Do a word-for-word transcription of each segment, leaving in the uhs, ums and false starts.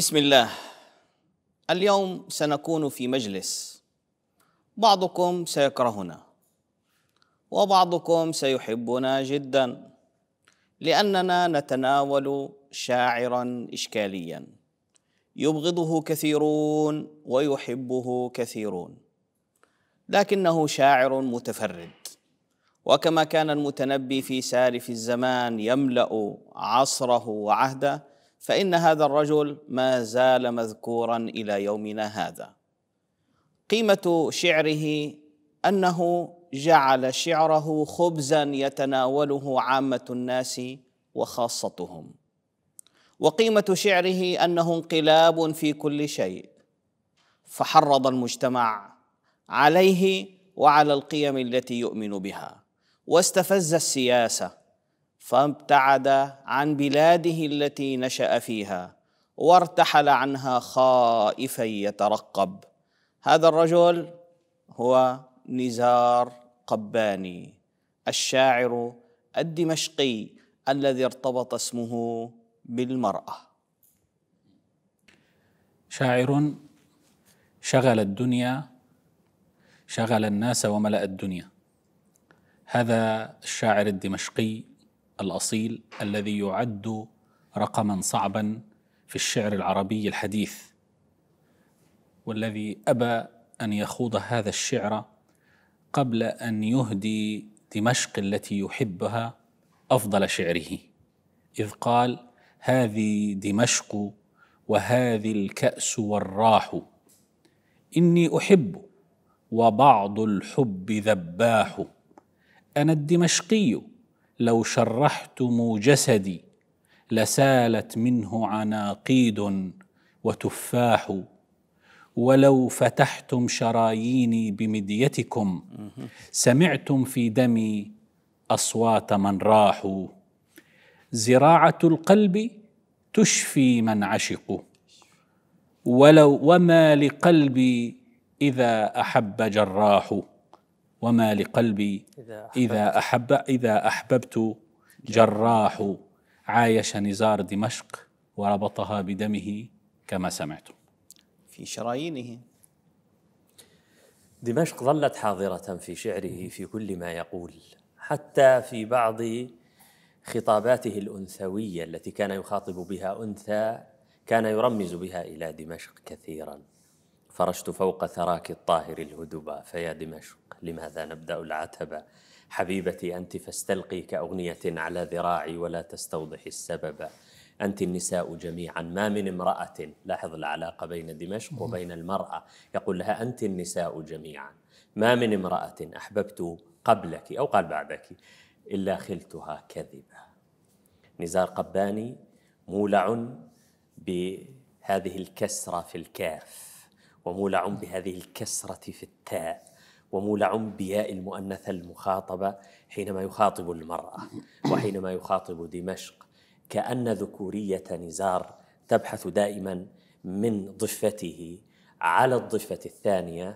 بسم الله. اليوم سنكون في مجلس، بعضكم سيكرهنا وبعضكم سيحبنا جدا، لأننا نتناول شاعرا إشكاليا يبغضه كثيرون ويحبه كثيرون، لكنه شاعر متفرد. وكما كان المتنبي في سالف الزمان يملأ عصره وعهده، فإن هذا الرجل ما زال مذكورا إلى يومنا هذا. قيمة شعره أنه جعل شعره خبزا يتناوله عامة الناس وخاصتهم، وقيمة شعره أنه انقلاب في كل شيء، فحرض المجتمع عليه وعلى القيم التي يؤمن بها، واستفز السياسة فابتعد عن بلاده التي نشأ فيها وارتحل عنها خائفا يترقب. هذا الرجل هو نزار قباني، الشاعر الدمشقي الذي ارتبط اسمه بالمرأة. شاعر شغل الدنيا، شغل الناس وملأ الدنيا. هذا الشاعر الدمشقي الأصيل الذي يعد رقما صعبا في الشعر العربي الحديث، والذي أبى أن يخوض هذا الشعر قبل أن يهدي دمشق التي يحبها أفضل شعره، إذ قال: هذه دمشق وهذه الكأس والراح، إني أحب وبعض الحب ذباح، أنا الدمشقي لو شرحتم جسدي لسالت منه عناقيد وتفاح، ولو فتحتم شراييني بمديتكم سمعتم في دمي أصوات من راحوا، زراعة القلب تشفي من عشقوا، ولو وما لقلبي إذا أحب جراح، وما لقلبي إذا أحب إذا أحببت جراح، عايش نزار دمشق وربطها بدمه كما سمعتم في شرايينه. دمشق ظلت حاضرة في شعره في كل ما يقول، حتى في بعض خطاباته الأنثوية التي كان يخاطب بها أنثى كان يرمز بها إلى دمشق كثيرا. فرشت فوق ثراك الطاهر الهدبا، فيا دمشق لماذا نبدأ العتبة، حبيبتي أنت فاستلقي كأغنية على ذراعي ولا تستوضح السبب، أنت النساء جميعا ما من امرأة. لاحظ العلاقة بين دمشق وبين المرأة، يقول لها أنت النساء جميعا ما من امرأة أحببت قبلك أو قال بعدك إلا خلتها كذبة. نزار قباني مولع بهذه الكسرة في الكاف، ومولع بهذه الكسرة في التاء، ومولع بياء المؤنثة المخاطبة حينما يخاطب المرأة وحينما يخاطب دمشق، كأن ذكورية نزار تبحث دائما من ضفته على الضفة الثانية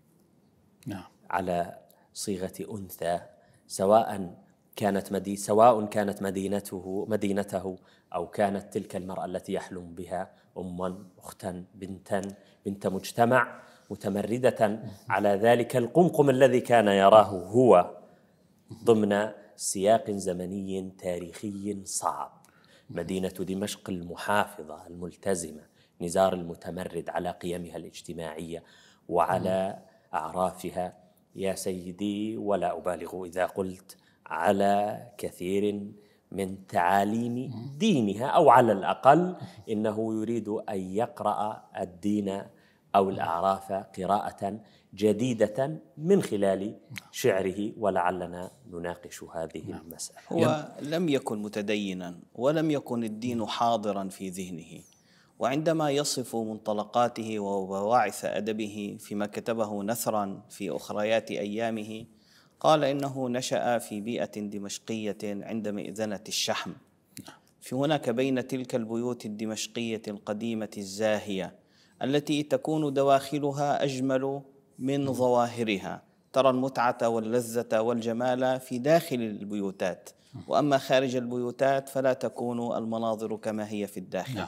على صيغة أنثى، سواء كانت مدي سواء كانت مدينته مدينته أو كانت تلك المرأة التي يحلم بها أما أختا بنتا بنت مجتمع متمردة على ذلك القمقم الذي كان يراه هو ضمن سياق زمني تاريخي صعب. مدينة دمشق المحافظة الملتزمة، نزار المتمرد على قيمها الاجتماعية وعلى أعرافها، يا سيدي ولا أبالغ إذا قلت على كثير من تعاليم دينها، أو على الأقل إنه يريد أن يقرأ الدين أو الأعراف قراءة جديدة من خلال شعره، ولعلنا نناقش هذه المسألة. هو لم يكن متدينا ولم يكن الدين حاضرا في ذهنه، وعندما يصف منطلقاته وبواعث أدبه فيما كتبه نثرا في أخريات أيامه، قال إنه نشأ في بيئة دمشقية عند مئذنة الشحم. في هناك بين تلك البيوت الدمشقية القديمة الزاهية التي تكون دواخلها أجمل من ظواهرها، ترى المتعة واللذة والجمال في داخل البيوتات، وأما خارج البيوتات فلا تكون المناظر كما هي في الداخل.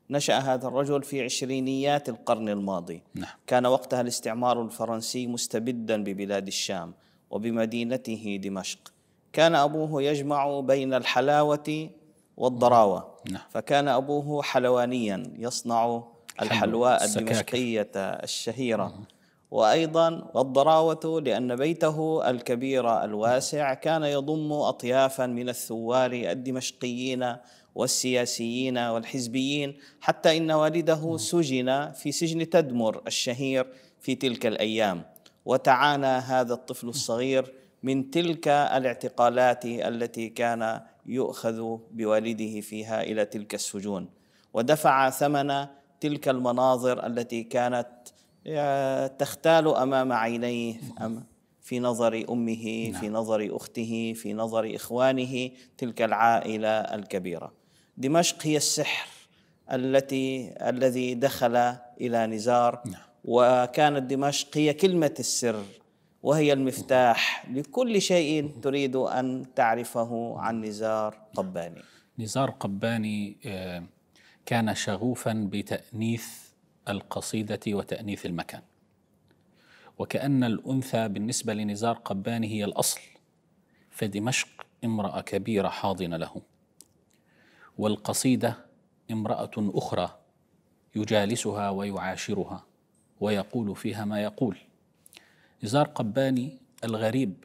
نشأ هذا الرجل في عشرينيات القرن الماضي. نعم. كان وقتها الاستعمار الفرنسي مستبدا ببلاد الشام وبمدينته دمشق. كان أبوه يجمع بين الحلاوة والضراوة. نعم. فكان أبوه حلوانيا يصنع الحلواء الدمشقية الشهيرة، وأيضا والضراوة لأن بيته الكبير الواسع كان يضم أطيافا من الثوار الدمشقيين والسياسيين والحزبيين، حتى إن والده سجن في سجن تدمر الشهير في تلك الأيام، وتعانى هذا الطفل الصغير من تلك الاعتقالات التي كان يؤخذ بوالده فيها إلى تلك السجون، ودفع ثمن تلك المناظر التي كانت تختال أمام عينيه في نظر أمه، في نظر أخته، في نظر إخوانه، تلك العائلة الكبيرة. دمشق هي السحر التي الذي دخل إلى نزار، وكانت دمشق هي كلمة السر وهي المفتاح لكل شيء تريد أن تعرفه عن نزار قباني. نزار قباني كان شغوفا بتأنيث القصيدة وتأنيث المكان، وكأن الأنثى بالنسبة لنزار قباني هي الأصل، فدمشق امرأة كبيرة حاضنة له، والقصيدة امرأة أخرى يجالسها ويعاشرها ويقول فيها ما يقول. نزار قباني الغريب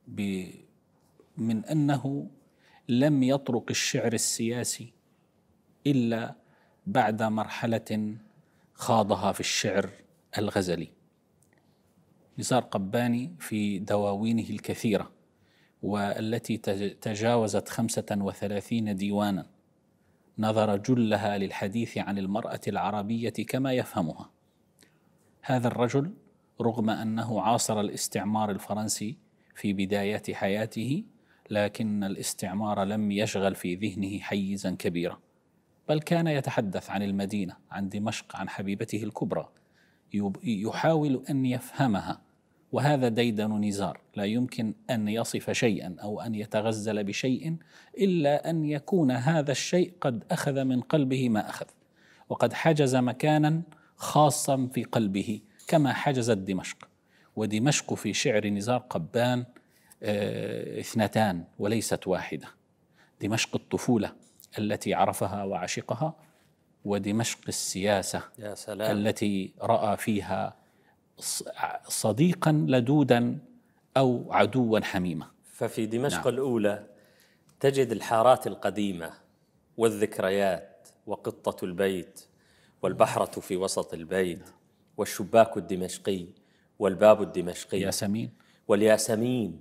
من أنه لم يطرق الشعر السياسي إلا بعد مرحلة خاضها في الشعر الغزلي. نزار قباني في دواوينه الكثيرة والتي تجاوزت خمسة وثلاثين ديوانا نظر جلها للحديث عن المرأة العربية كما يفهمها. هذا الرجل رغم أنه عاصر الاستعمار الفرنسي في بدايات حياته، لكن الاستعمار لم يشغل في ذهنه حيزا كبيرا، بل كان يتحدث عن المدينة، عن دمشق، عن حبيبته الكبرى، يحاول أن يفهمها. وهذا ديدن نزار، لا يمكن أن يصف شيئا أو أن يتغزل بشيء إلا أن يكون هذا الشيء قد أخذ من قلبه ما أخذ، وقد حجز مكانا خاصا في قلبه كما حجزت دمشق. ودمشق في شعر نزار قبان آه اثنتان وليست واحدة: دمشق الطفولة التي عرفها وعشقها، ودمشق السياسة يا سلام. التي رأى فيها صديقا لدودا أو عدوا حميما. ففي دمشق نعم. الأولى تجد الحارات القديمة والذكريات وقطة البيت والبحرة في وسط البيت والشباك الدمشقي والباب الدمشقي ياسمين والياسمين.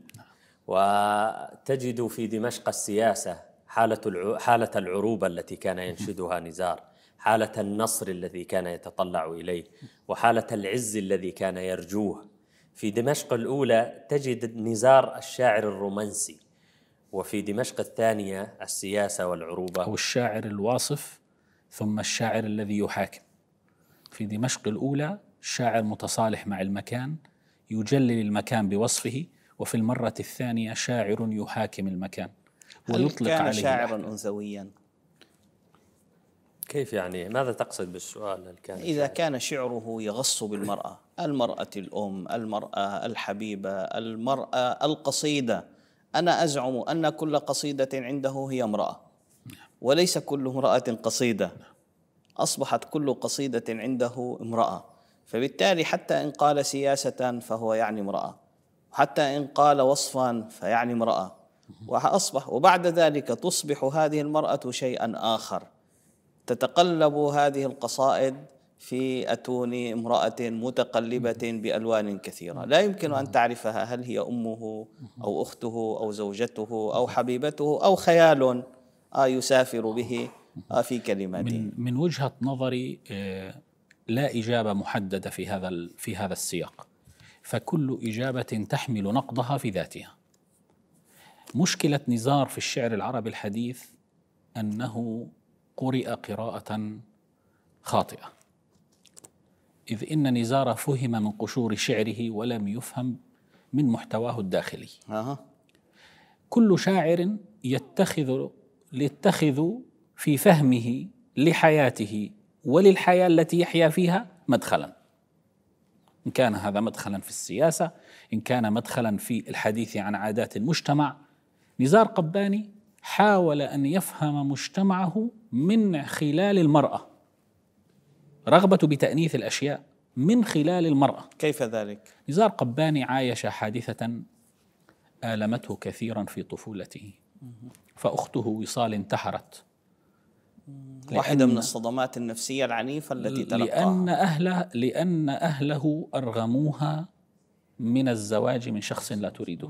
وتجد في دمشق السياسة حالة حالة العروبة التي كان ينشدها نزار، حالة النصر الذي كان يتطلع إليه، وحالة العز الذي كان يرجوه. في دمشق الأولى تجد نزار الشاعر الرومانسي، وفي دمشق الثانية السياسة والعروبة، أو الشاعر الواصف ثم الشاعر الذي يحاكم. في دمشق الأولى شاعر متصالح مع المكان، يجلل المكان بوصفه، وفي المرة الثانية شاعر يحاكم المكان ويطلق كان عليه شاعرا الأحكام. أنثويا. كيف يعني؟ ماذا تقصد بالسؤال؟ هل كان إذا كان شعره يغص بالمرأة، المرأة الأم، المرأة الحبيبة، المرأة القصيدة. أنا أزعم أن كل قصيدة عنده هي امرأة، وليس كل امرأة قصيدة، أصبحت كل قصيدة عنده امرأة. فبالتالي حتى إن قال سياسة فهو يعني امرأة، حتى إن قال وصفا فيعني امرأة، وأصبح وبعد ذلك تصبح هذه المرأة شيئا آخر. تتقلب هذه القصائد في أتون امرأة متقلبة بألوان كثيرة، لا يمكن أن تعرفها هل هي أمه أو أخته أو زوجته أو حبيبته أو خيال يسافر به في كلماته. من, من وجهة نظري لا إجابة محددة في هذا في هذا السياق، فكل إجابة تحمل نقضها في ذاتها. مشكلة نزار في الشعر العربي الحديث أنه قرئ قراءة خاطئة، إذ إن نزار فهم من قشور شعره ولم يفهم من محتواه الداخلي. أه. كل شاعر يتخذ يتخذ في فهمه لحياته وللحياة التي يحيا فيها مدخلا، إن كان هذا مدخلا في السياسة، إن كان مدخلا في الحديث عن عادات المجتمع. نزار قباني حاول أن يفهم مجتمعه من خلال المرأة، رغبة بتأنيث الأشياء من خلال المرأة. كيف ذلك؟ نزار قباني عايش حادثة آلمته كثيرا في طفولته، فأخته وصال انتحرت، واحدة من الصدمات النفسية العنيفة التي تلقاها، لأن أهله لأن أهله أرغموها من الزواج من شخص لا تريده،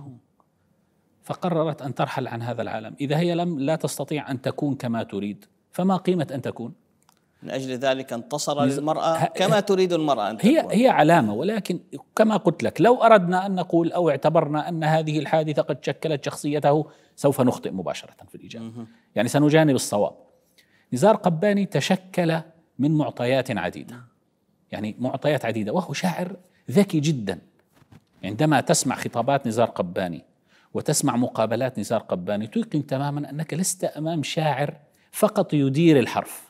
فقررت أن ترحل عن هذا العالم. إذا هي لم لا تستطيع أن تكون كما تريد، فما قيمة أن تكون؟ من أجل ذلك انتصر للمرأة كما تريد المرأة أن هي تكون. هي علامة، ولكن كما قلت لك، لو أردنا أن نقول أو اعتبرنا أن هذه الحادثة قد شكلت شخصيته سوف نخطئ مباشرة في الإجابة، يعني سنجانب الصواب. نزار قباني تشكل من معطيات عديدة، يعني معطيات عديدة، وهو شاعر ذكي جدا. عندما تسمع خطابات نزار قباني وتسمع مقابلات نزار قباني تيقن تماما أنك لست أمام شاعر فقط يدير الحرف.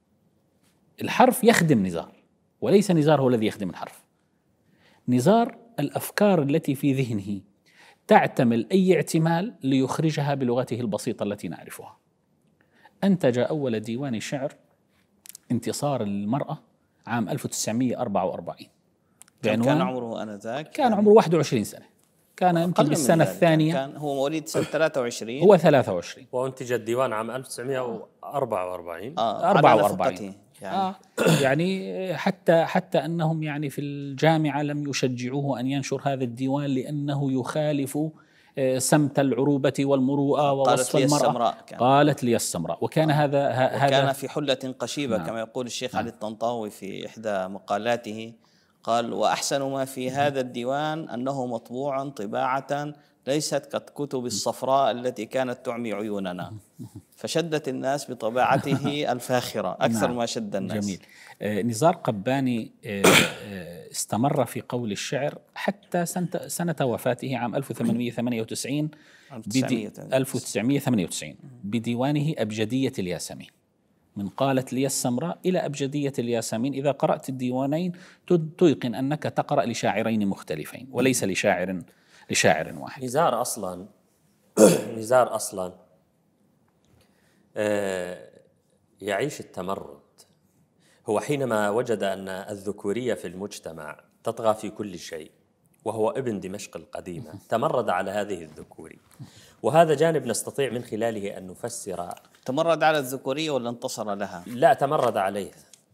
الحرف يخدم نزار، وليس نزار هو الذي يخدم الحرف. نزار الأفكار التي في ذهنه تعتمل أي اعتمال ليخرجها بلغته البسيطة التي نعرفها. أنتج أول ديوان شعر انتصار للمرأة عام ألف وتسعمائة وأربعة وأربعين بعنوان كان عمره آنذاك كان عمره واحد وعشرين سنة، كان يمكن بالسنة الثانية، كان هو مواليد سنة ثلاثة وعشرين، هو ثلاثة وعشرين، وانتج الديوان عام ألف وتسعمائة وأربعة وأربعين آه أربعة وأربعين يعني. آه يعني حتى حتى أنهم يعني في الجامعة لم يشجعوه أن ينشر هذا الديوان لأنه يخالف سمت العروبة والمروءة ووصف المرأة. قالت لي السمراء، وكان آه. هذا هذا وكان في حلة قشيبة. نعم. كما يقول الشيخ نعم. علي الطنطاوي في إحدى مقالاته، قال: وأحسن ما في هذا الديوان أنه مطبوع طباعة ليست كالكتب الصفراء التي كانت تعمي عيوننا. فشدت الناس بطباعته الفاخرة أكثر نعم. ما شد الناس. جميل. آه نزار قباني آه آه استمر في قول الشعر حتى سنة, سنة وفاته عام ألف وثمانمائة وثمانية وتسعين ألف وتسعمائة وثمانية وتسعين بديوانه أبجدية الياسمين، من قالت لي السمراء إلى أبجدية الياسمين. إذا قرأت الديوانين تيقن أنك تقرأ لشاعرين مختلفين وليس لشاعر لشاعر واحد. نزار أصلا نزار أصلا يعيش التمرد. هو حينما وجد أن الذكورية في المجتمع تطغى في كل شيء، وهو ابن دمشق القديمة، تمرد على هذه الذكورية. وهذا جانب نستطيع من خلاله أن نفسر. تمرد على الذكورية ولا انتصر لها؟ لا، تمرد عليها،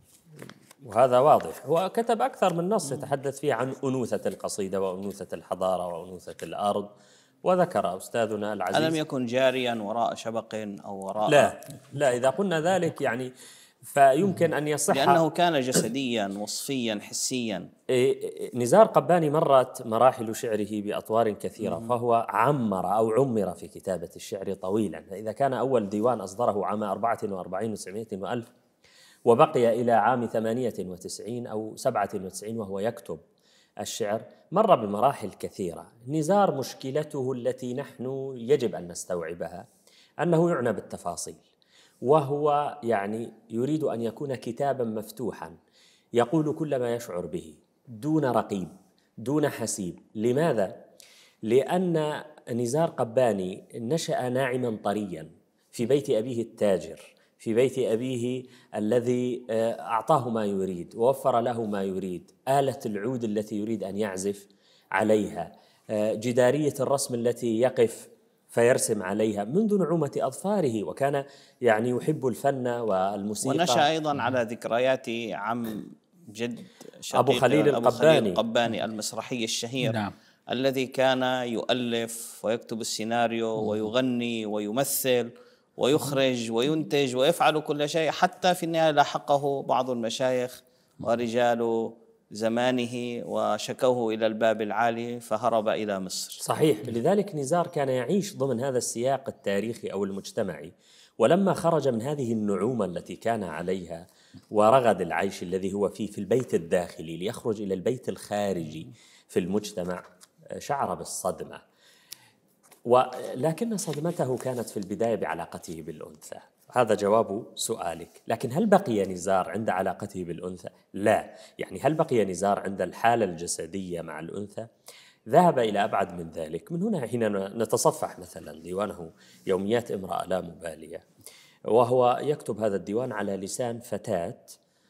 وهذا واضح. هو كتب أكثر من نص يتحدث فيه عن أنوثة القصيدة وأنوثة الحضارة وأنوثة الأرض، وذكر أستاذنا العزيز: ألم يكن جاريا وراء شبق أو وراء؟ لا لا، إذا قلنا ذلك يعني فيمكن أن يصح، لأنه كان جسديا وصفيا حسيا. نزار قباني مرت مراحل شعره بأطوار كثيرة، فهو عمر أو عمر في كتابة الشعر طويلا. فإذا كان أول ديوان أصدره عام أربعة وأربعين وسبعمائة وألف، وبقي إلى عام ثمانية وتسعين أو سبعة وتسعين وهو يكتب الشعر، مر بمراحل كثيرة. نزار مشكلته التي نحن يجب أن نستوعبها أنه يعنى بالتفاصيل، وهو يعني يريد أن يكون كتابا مفتوحا يقول كل ما يشعر به دون رقيب دون حسيب. لماذا؟ لأن نزار قباني نشأ ناعما طريا في بيت أبيه التاجر، في بيت أبيه الذي أعطاه ما يريد ووفر له ما يريد، آلة العود التي يريد أن يعزف عليها، جدارية الرسم التي يقف فيرسم عليها منذ نعومة أظفاره، وكان يعني يحب الفن والموسيقى. ونشأ أيضا على ذكريات عم جد أبو خليل أبو القباني خليل القباني المسرحي الشهير. نعم. الذي كان يؤلف ويكتب السيناريو ويغني ويمثل ويخرج وينتج ويفعل كل شيء، حتى في النهاية لاحقه بعض المشايخ ورجال زمانه وشكوه إلى الباب العالي فهرب إلى مصر. صحيح. لذلك نزار كان يعيش ضمن هذا السياق التاريخي أو المجتمعي، ولما خرج من هذه النعومة التي كان عليها ورغد العيش الذي هو فيه في البيت الداخلي ليخرج إلى البيت الخارجي في المجتمع، شعر بالصدمة. ولكن صدمته كانت في البداية بعلاقته بالأنثى. هذا جواب سؤالك. لكن هل بقي نزار عند علاقته بالأنثى؟ لا. يعني هل بقي نزار عند الحالة الجسدية مع الأنثى؟ ذهب إلى أبعد من ذلك. من هنا حين نتصفح مثلا ديوانه يوميات امرأة لا مبالية، وهو يكتب هذا الديوان على لسان فتاة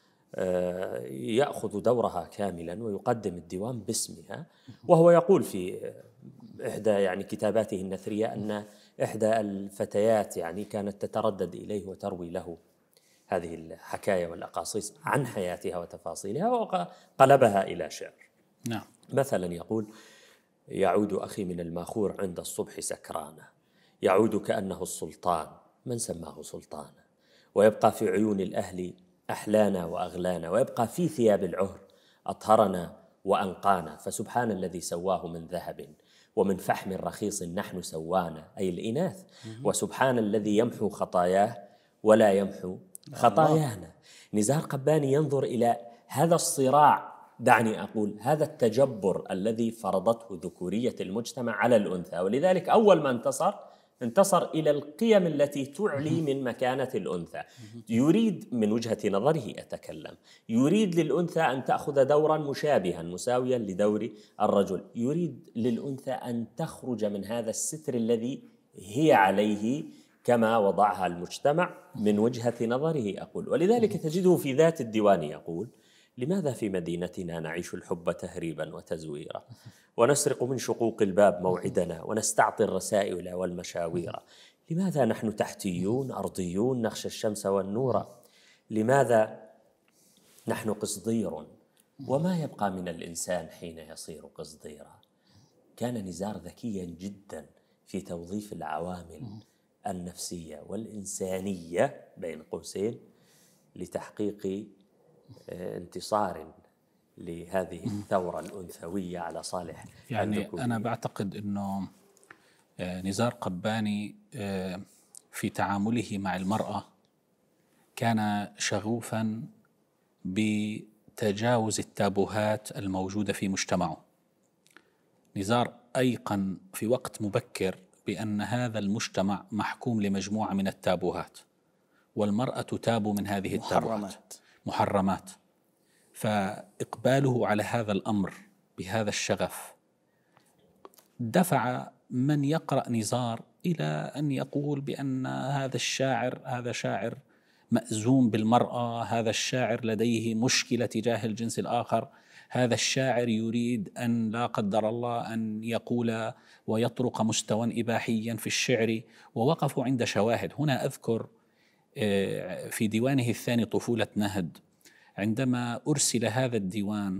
يأخذ دورها كاملا ويقدم الديوان باسمها، وهو يقول في إحدى يعني كتاباته النثرية أن إحدى الفتيات يعني كانت تتردد إليه وتروي له هذه الحكاية والأقاصيص عن حياتها وتفاصيلها، وقلبها إلى شعر. نعم. مثلا يقول: يعود أخي من الماخور عند الصبح سكرانا، يعود كأنه السلطان من سماه سلطانا، ويبقى في عيون الأهل أحلانا وأغلانا، ويبقى في ثياب العهر أطهرنا وأنقانا، فسبحان الذي سواه من ذهب ومن فحم رخيص نحن سوانا، أي الإناث، وسبحان الذي يمحو خطاياه ولا يمحو خطايانا. نزار قباني ينظر إلى هذا الصراع، دعني أقول هذا التجبر الذي فرضته ذكورية المجتمع على الأنثى، ولذلك أول ما انتصر انتصر إلى القيم التي تعلي من مكانة الأنثى. يريد من وجهة نظره أتكلم، يريد للأنثى أن تأخذ دورا مشابها مساويا لدور الرجل، يريد للأنثى أن تخرج من هذا الستر الذي هي عليه كما وضعها المجتمع من وجهة نظره أقول. ولذلك تجده في ذات الديوان يقول: لماذا في مدينتنا نعيش الحب تهريبا وتزويرا، ونسرق من شقوق الباب موعدنا، ونستعطي الرسائل والمشاوير؟ لماذا نحن تحتيون أرضيون نخشى الشمس والنور؟ لماذا نحن قصدير وما يبقى من الإنسان حين يصير قصديرا؟ كان نزار ذكيا جدا في توظيف العوامل النفسية والإنسانية بين قوسين لتحقيق انتصار لهذه الثورة الأنثوية على صالح يعني الذكورية. أنا بعتقد أنه نزار قباني في تعامله مع المرأة كان شغوفا بتجاوز التابوهات الموجودة في مجتمعه. نزار أيقن في وقت مبكر بأن هذا المجتمع محكوم لمجموعة من التابوهات، والمرأة تتاب من هذه التابوهات، محرمات. محرمات. فإقباله على هذا الأمر بهذا الشغف دفع من يقرأ نزار إلى أن يقول بأن هذا الشاعر هذا شاعر مأزوم بالمرأة، هذا الشاعر لديه مشكلة تجاه الجنس الآخر، هذا الشاعر يريد أن لا قدر الله أن يقول ويطرق مستوى إباحيا في الشعر. ووقفوا عند شواهد. هنا أذكر في ديوانه الثاني طفولة نهد، عندما أرسل هذا الديوان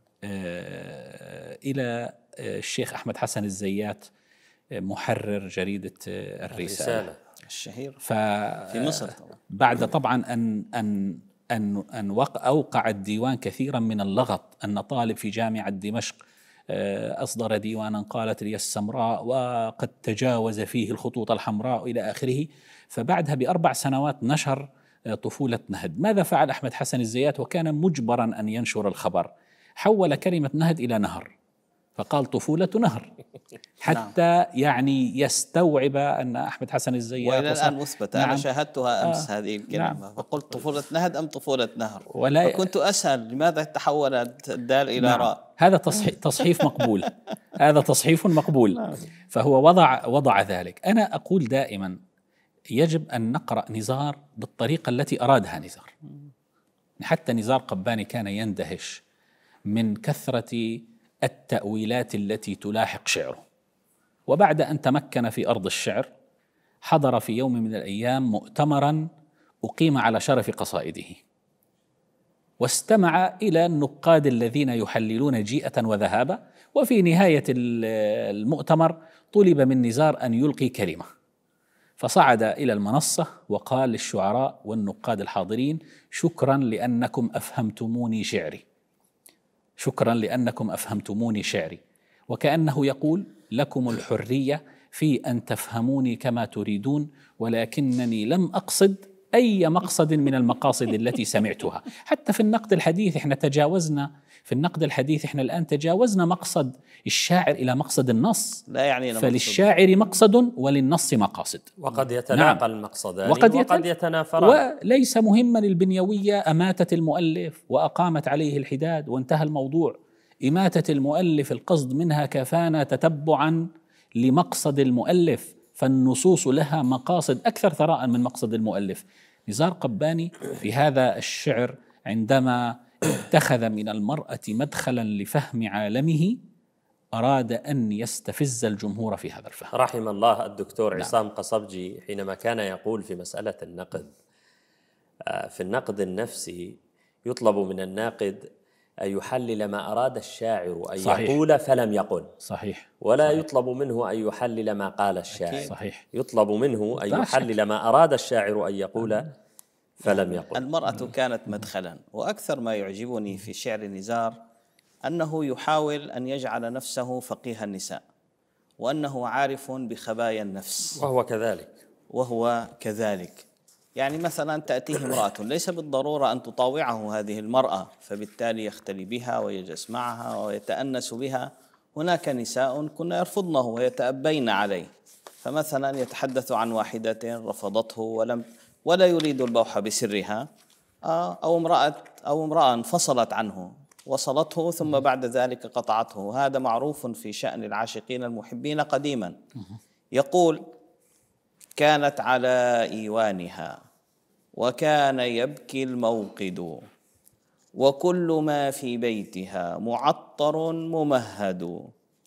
إلى الشيخ أحمد حسن الزيات محرر جريدة الرسالة الشهير ف في مصر طبعا. بعد طبعا أن أن أن أن أوقع الديوان كثيرا من اللغط، أن طالب في جامعة دمشق أصدر ديوانا قالت لي السمراء وقد تجاوز فيه الخطوط الحمراء إلى آخره. فبعدها بأربع سنوات نشر طفولة نهد. ماذا فعل أحمد حسن الزيات وكان مجبرا أن ينشر الخبر؟ حول كلمة نهد إلى نهر، فقال طفولة نهر حتى يعني يستوعب أن أحمد حسن الزيات وإلى الآن مثبت. نعم. أنا شاهدتها أمس آه. هذه الكلمة. نعم. فقلت طفولة نهد أم طفولة نهر، ولا فكنت أسأل لماذا تحولت الدال إلى نعم. راء. هذا تصحيح, تصحيف مقبول. هذا تصحيف مقبول. نعم. فهو وضع وضع ذلك. أنا أقول دائما يجب أن نقرأ نزار بالطريقة التي أرادها نزار. حتى نزار قباني كان يندهش من كثرة التأويلات التي تلاحق شعره. وبعد أن تمكن في أرض الشعر حضر في يوم من الأيام مؤتمرا أقيم على شرف قصائده، واستمع إلى النقاد الذين يحللون جيئة وذهابا. وفي نهاية المؤتمر طلب من نزار أن يلقي كلمة، فصعد إلى المنصة وقال للشعراء والنقاد الحاضرين: شكرا لأنكم أفهمتموني شعري، شكرا لأنكم أفهمتموني شعري. وكأنه يقول: لكم الحرية في أن تفهموني كما تريدون، ولكنني لم أقصد أي مقصد من المقاصد التي سمعتها. حتى في النقد الحديث احنا تجاوزنا في النقد الحديث احنا الآن تجاوزنا مقصد الشاعر إلى مقصد النص. لا يعني فللشاعر مقصد وللنص مقاصد، وقد يتلاقى نعم. المقصدان وقد, وقد يتنافران. وليس مهما البنيوية أماتت المؤلف وأقامت عليه الحداد وانتهى الموضوع. إماتة المؤلف القصد منها كفانا تتبعا لمقصد المؤلف، فالنصوص لها مقاصد أكثر ثراء من مقصد المؤلف. نزار قباني في هذا الشعر عندما اتخذ من المرأة مدخلا لفهم عالمه أراد أن يستفز الجمهور في هذا الفهم. رحم الله الدكتور نعم. عصام قصبجي حينما كان يقول في مسألة النقد، في النقد النفسي يطلب من الناقد أن يحلل ما أراد الشاعر أن صحيح. يقول فلم يقل، صحيح. ولا صحيح. يطلب منه أن يحلل ما قال الشاعر، صحيح. يطلب منه أن يحلل ما أراد الشاعر أن يقول فلم يقل. المرأة كانت مدخلا، وأكثر ما يعجبني في شعر نزار أنه يحاول أن يجعل نفسه فقيه النساء، وأنه عارف بخبايا النفس، وهو كذلك وهو كذلك. يعني مثلا تأتيه امرأة ليس بالضرورة أن تطاوعه هذه المرأة، فبالتالي يختلي بها ويجلس معها ويتأنس بها. هناك نساء كنا يرفضنه ويتأبين عليه، فمثلا يتحدث عن واحدة رفضته ولم ولا يريد البوح بسرها، أو امرأة أو امرأة انفصلت عنه وصلته ثم بعد ذلك قطعته. هذا معروف في شأن العاشقين المحبين قديما. يقول: كانت على إيوانها وكان يبكي الموقد، وكل ما في بيتها معطر ممهد،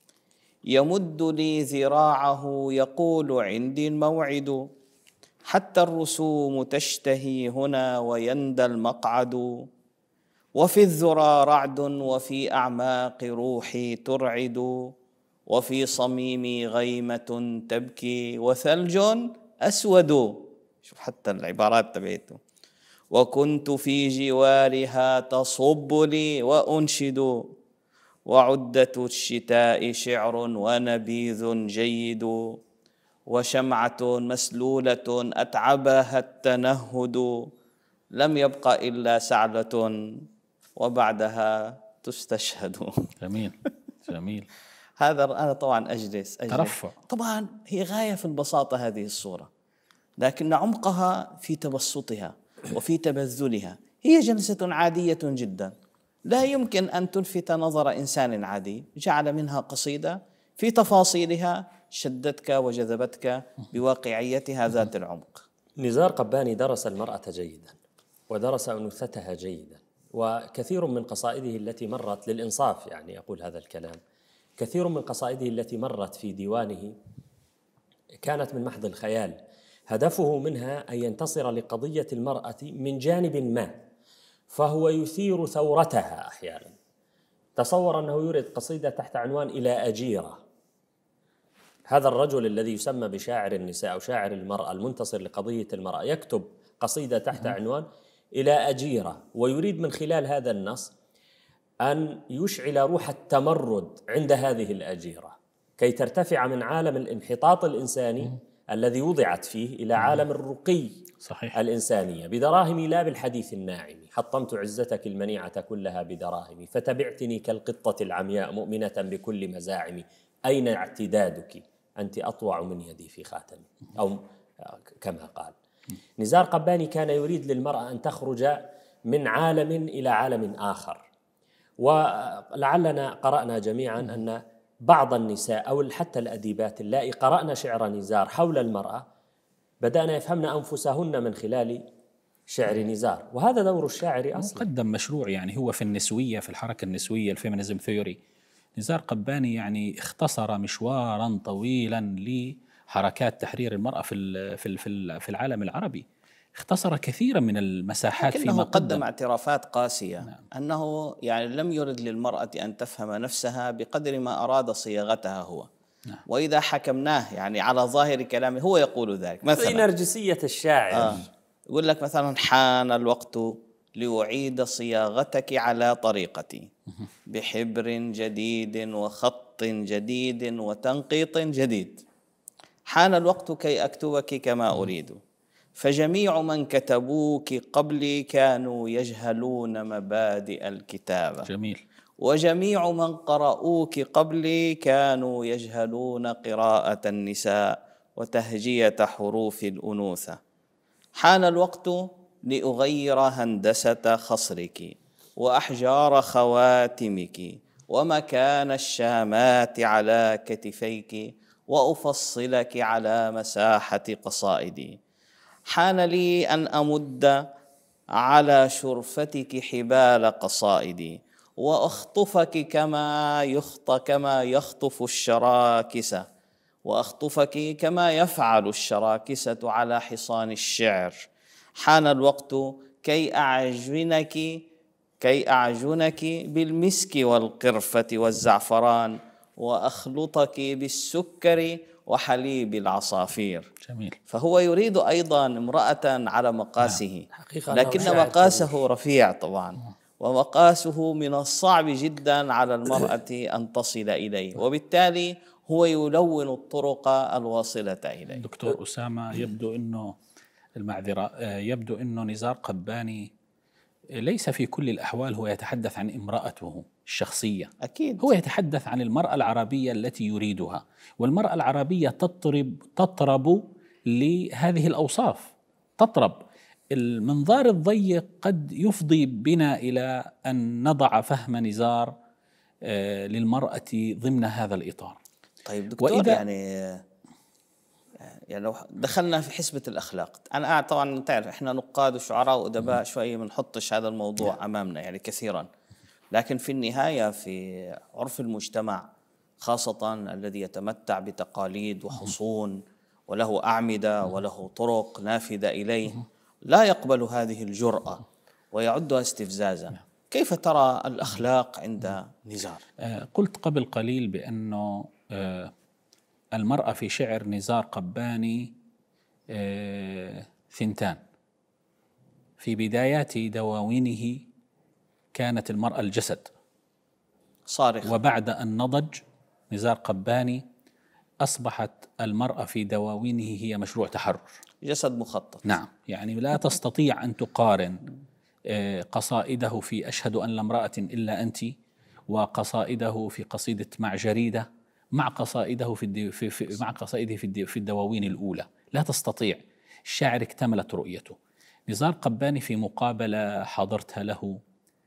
يمد لي ذراعه يقول عندي الموعد، حتى الرسوم تشتهي هنا ويندى المقعد، وفي الذرى رعد وفي أعماق روحي ترعد، وفي صميمي غيمة تبكي وثلج أسود. شوف حتى العبارات تبعته. وكنت في جوارها تصب لي وأنشد، وعدة الشتاء شعر ونبيذ جيد، وشمعة مسلولة أتعبها التنهد، لم يبق إلا سعلة وبعدها تستشهد. جميل جميل. هذا أنا طبعا أجلس, أجلس ترفع. طبعا هي غاية في البساطة هذه الصورة، لكن عمقها في تبسطها وفي تبذلها. هي جلسة عادية جدا لا يمكن أن تلفت نظر إنسان عادي، جعل منها قصيدة في تفاصيلها شدتك وجذبتك بواقعيتها ذات العمق. نزار قباني درس المرأة جيدا ودرس أنوثتها جيدا، وكثير من قصائده التي مرت للإنصاف، يعني أقول هذا الكلام، كثير من قصائده التي مرت في ديوانه كانت من محض الخيال، هدفه منها أن ينتصر لقضية المرأة من جانب ما، فهو يثير ثورتها أحيانا. تصور أنه يريد قصيدة تحت عنوان إلى أجيرة. هذا الرجل الذي يسمى بشاعر النساء أو شاعر المرأة المنتصر لقضية المرأة يكتب قصيدة تحت عنوان إلى أجيرة، ويريد من خلال هذا النص أن يشعل روح التمرد عند هذه الأجيرة كي ترتفع من عالم الانحطاط الإنساني الذي وضعت فيه إلى عالم الرقي. صحيح. الإنسانية. بدراهمي لا بالحديث الناعم، حطمت عزتك المنيعة كلها بدراهمي، فتبعتني كالقطة العمياء مؤمنة بكل مزاعمي، أين اعتدادك أنت أطوع من يدي في خاتمي، أو كما قال. نزار قباني كان يريد للمرأة أن تخرج من عالم إلى عالم آخر. ولعلنا قرأنا جميعا أن بعض النساء أو حتى الأديبات اللائي قرأنا شعر نزار حول المرأة بدأنا يفهمن أنفسهن من خلال شعر نزار، وهذا دور الشاعر أصلا. مقدم مشروع، يعني هو في النسوية، في الحركة النسوية، الفيمينيزم ثيوري. نزار قباني يعني اختصر مشوارا طويلا لحركات تحرير المرأة في في في العالم العربي، اختصر كثيرا من المساحات فيما قدم. قدم اعترافات قاسية. نعم. أنه يعني لم يرد للمرأة أن تفهم نفسها بقدر ما أراد صياغتها هو. نعم. وإذا حكمناه يعني على ظاهر كلامه هو يقول ذلك، مثلا في نرجسية الشاعر. آه. يقول لك مثلا: حان الوقت لأعيد صياغتك على طريقتي بحبر جديد وخط جديد وتنقيط جديد. حان الوقت كي أكتبك كما أريد، فجميع من كتبوك قبلي كانوا يجهلون مبادئ الكتابة. جميل. وجميع من قرأوك قبلي كانوا يجهلون قراءة النساء وتهجية حروف الأنوثة. حان الوقت لأغير هندسة خصرك وأحجار خواتمك ومكان الشامات على كتفيك وأفصلك على مساحة قصائدي. حان لي أن أمد على شرفتك حبال قصائدي وأخطفك كما يخط كما يخطف الشراكسة وأخطفك كما يفعل الشراكسة على حصان الشعر. حان الوقت كي أعجنك كي أعجنك بالمسك والقرفة والزعفران وأخلطك بالسكر وحليب العصافير. جميل. فهو يريد أيضا امرأة على مقاسه، حقيقة لكن أنه شاعر مقاسه كبير. رفيع طبعا، ومقاسه من الصعب جدا على المرأة أن تصل إليه، وبالتالي هو يلون الطرق الواصلة إليه. دكتور أسامة، يبدو أنه المعذرة يبدو أنه نزار قباني ليس في كل الأحوال هو يتحدث عن امرأته الشخصية. أكيد هو يتحدث عن المرأة العربية التي يريدها، والمرأة العربية تطرب تطرب لهذه الأوصاف. تطرب. المنظار الضيق قد يفضي بنا إلى أن نضع فهم نزار للمرأة ضمن هذا الإطار. طيب دكتور، يعني يعني لو دخلنا في حسبة الأخلاق، أنا قاعد طبعا تعرف إحنا نقاد وشعراء وأدباء شوي بنحطش هذا الموضوع أمامنا يعني كثيرا، لكن في النهاية في عرف المجتمع خاصة الذي يتمتع بتقاليد وحصون وله أعمدة وله طرق نافذة إليه لا يقبل هذه الجرأة ويعدها استفزازا. كيف ترى الأخلاق عند نزار؟ قلت قبل قليل بأنه المرأة في شعر نزار قباني ثنتان. في بدايات دواوينه كانت المرأة الجسد صارخ، وبعد أن نضج نزار قباني أصبحت المرأة في دواوينه هي مشروع تحرر، جسد مخطط. نعم، يعني لا تستطيع أن تقارن قصائده في أشهد أن لا امرأة إلا أنت وقصائده في قصيدة مع جريدة مع قصائده في, في, في مع قصائده في, في الدواوين الأولى. لا تستطيع. الشاعر اكتملت رؤيته. نزار قباني في مقابلة حضرتها له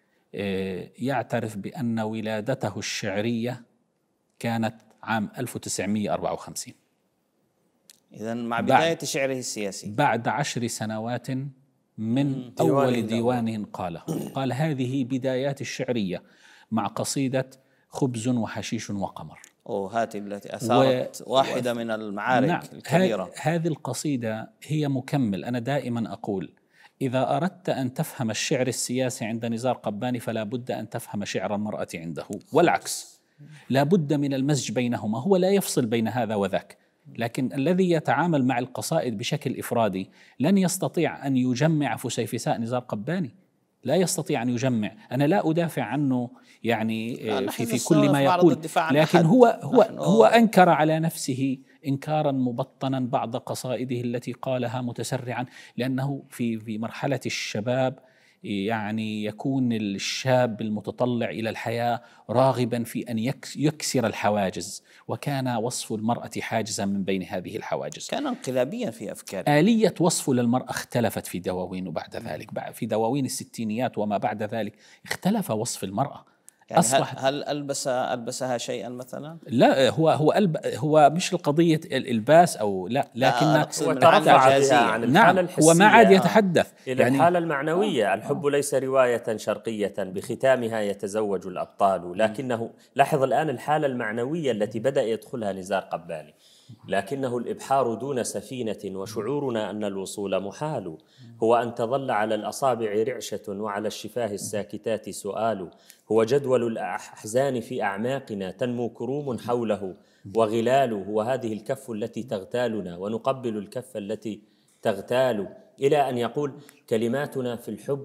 يعترف بأن ولادته الشعرية كانت عام ألف وتسعمئة وأربعة وخمسين، إذن مع بداية شعره السياسي، بعد عشر سنوات من أول ديوان قاله. قال هذه بدايات الشعرية مع قصيدة خبز وحشيش وقمر. أوه، هذه التي أثارت و... واحدة و... من المعارك نعم. الكبيرة. هذه القصيدة هي مكمل. أنا دائما أقول إذا أردت أن تفهم الشعر السياسي عند نزار قباني فلا بد أن تفهم شعر المرأة عنده، والعكس. لا بد من المزج بينهما. هو لا يفصل بين هذا وذاك، لكن الذي يتعامل مع القصائد بشكل إفرادي لن يستطيع أن يجمع فسيفساء نزار قباني. لا يستطيع أن يجمع. أنا لا أدافع عنه يعني في, في كل ما يقول، لكن هو هو هو أنكر على نفسه إنكارا مبطنا بعض قصائده التي قالها متسرعا، لأنه في في مرحلة الشباب يعني يكون الشاب المتطلع إلى الحياة راغبا في أن يكسر الحواجز، وكان وصف المرأة حاجزا من بين هذه الحواجز. كان انقلابيا في أفكاره. آلية وصفه للمرأة اختلفت في دواوين، وبعد ذلك في دواوين الستينيات وما بعد ذلك اختلف وصف المرأة. يعني أصبحت هل ألبس ألبسها شيئا مثلا؟ لا، هو هو ألب هو مش القضية الإلباس أو لا، لكن هو ترفع عن الحالة الحسية، هو ما عاد يتحدث إلى يعني الحالة المعنوية. الحب ليس رواية شرقية بختامها يتزوج الأبطال، لكنه لاحظ الآن الحالة المعنوية التي بدأ يدخلها نزار قباني، لكنه الإبحار دون سفينة وشعورنا أن الوصول محال، هو أن تظل على الأصابع رعشة وعلى الشفاه الساكتات سؤال، هو جدول الأحزان في أعماقنا تنمو كروم حوله وغلال، هو هذه الكف التي تغتالنا ونقبل الكف التي تغتال، إلى أن يقول كلماتنا في الحب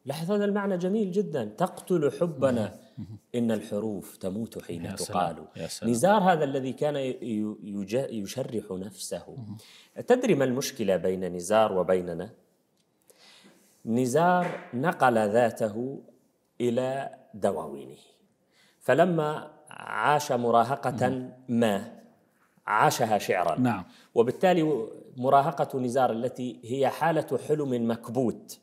لاحظ هذا المعنى جميل جدا، تقتل حبنا إن الحروف تموت حين يا تقال. سلام. يا سلام. نزار هذا الذي كان يشرح نفسه. تدري ما المشكلة بين نزار وبيننا؟ نزار نقل ذاته إلى دواوينه، فلما عاش مراهقة ما عاشها شعرا. نعم. وبالتالي مراهقة نزار التي هي حالة حلم مكبوت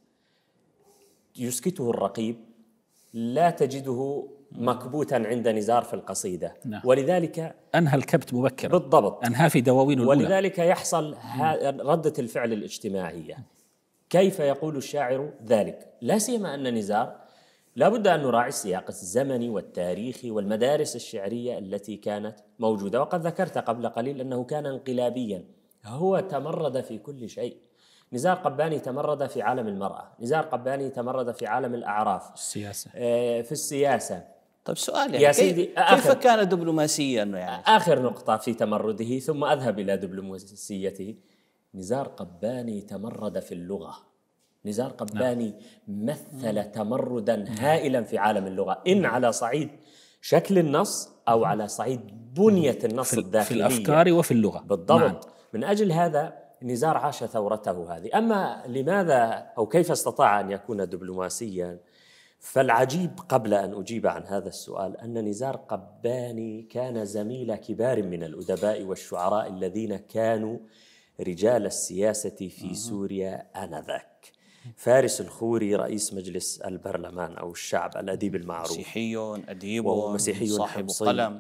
يسكته الرقيب لا تجده مكبوتا عند نزار في القصيدة. نعم. ولذلك أنهى الكبت مبكرا. بالضبط. أنهى في دواوين الأولى. ولذلك يحصل ردة الفعل الاجتماعية. كيف يقول الشاعر ذلك؟ لا سيما أن نزار لا بد أن نراعي السياق الزمني والتاريخي والمدارس الشعرية التي كانت موجودة. وقد ذكرت قبل قليل أنه كان انقلابيا، هو تمرد في كل شيء. نزار قباني تمرد في عالم المرأة، نزار قباني تمرد في عالم الأعراف، السياسة، في السياسة. طيب سؤال يا يعني سيدي، كيف كان دبلوماسيا يعني؟ آخر نقطة في تمرده ثم أذهب إلى دبلوماسيته. نزار قباني تمرد في اللغة. نزار قباني مثل تمردا هائلا في عالم اللغة، إن على صعيد شكل النص أو على صعيد بنية النص الداخلية، في الأفكار وفي اللغة. بالضبط. نعم. من أجل هذا نزار عاش ثورته هذه. أما لماذا أو كيف استطاع أن يكون دبلوماسيا؟ فالعجيب قبل أن أجيب عن هذا السؤال أن نزار قباني كان زميل كبار من الأدباء والشعراء الذين كانوا رجال السياسة في سوريا آنذاك. فارس الخوري رئيس مجلس البرلمان أو الشعب، الأديب المعروف، مسيحي أديب ومسيحي صاحب حمصي. قلم.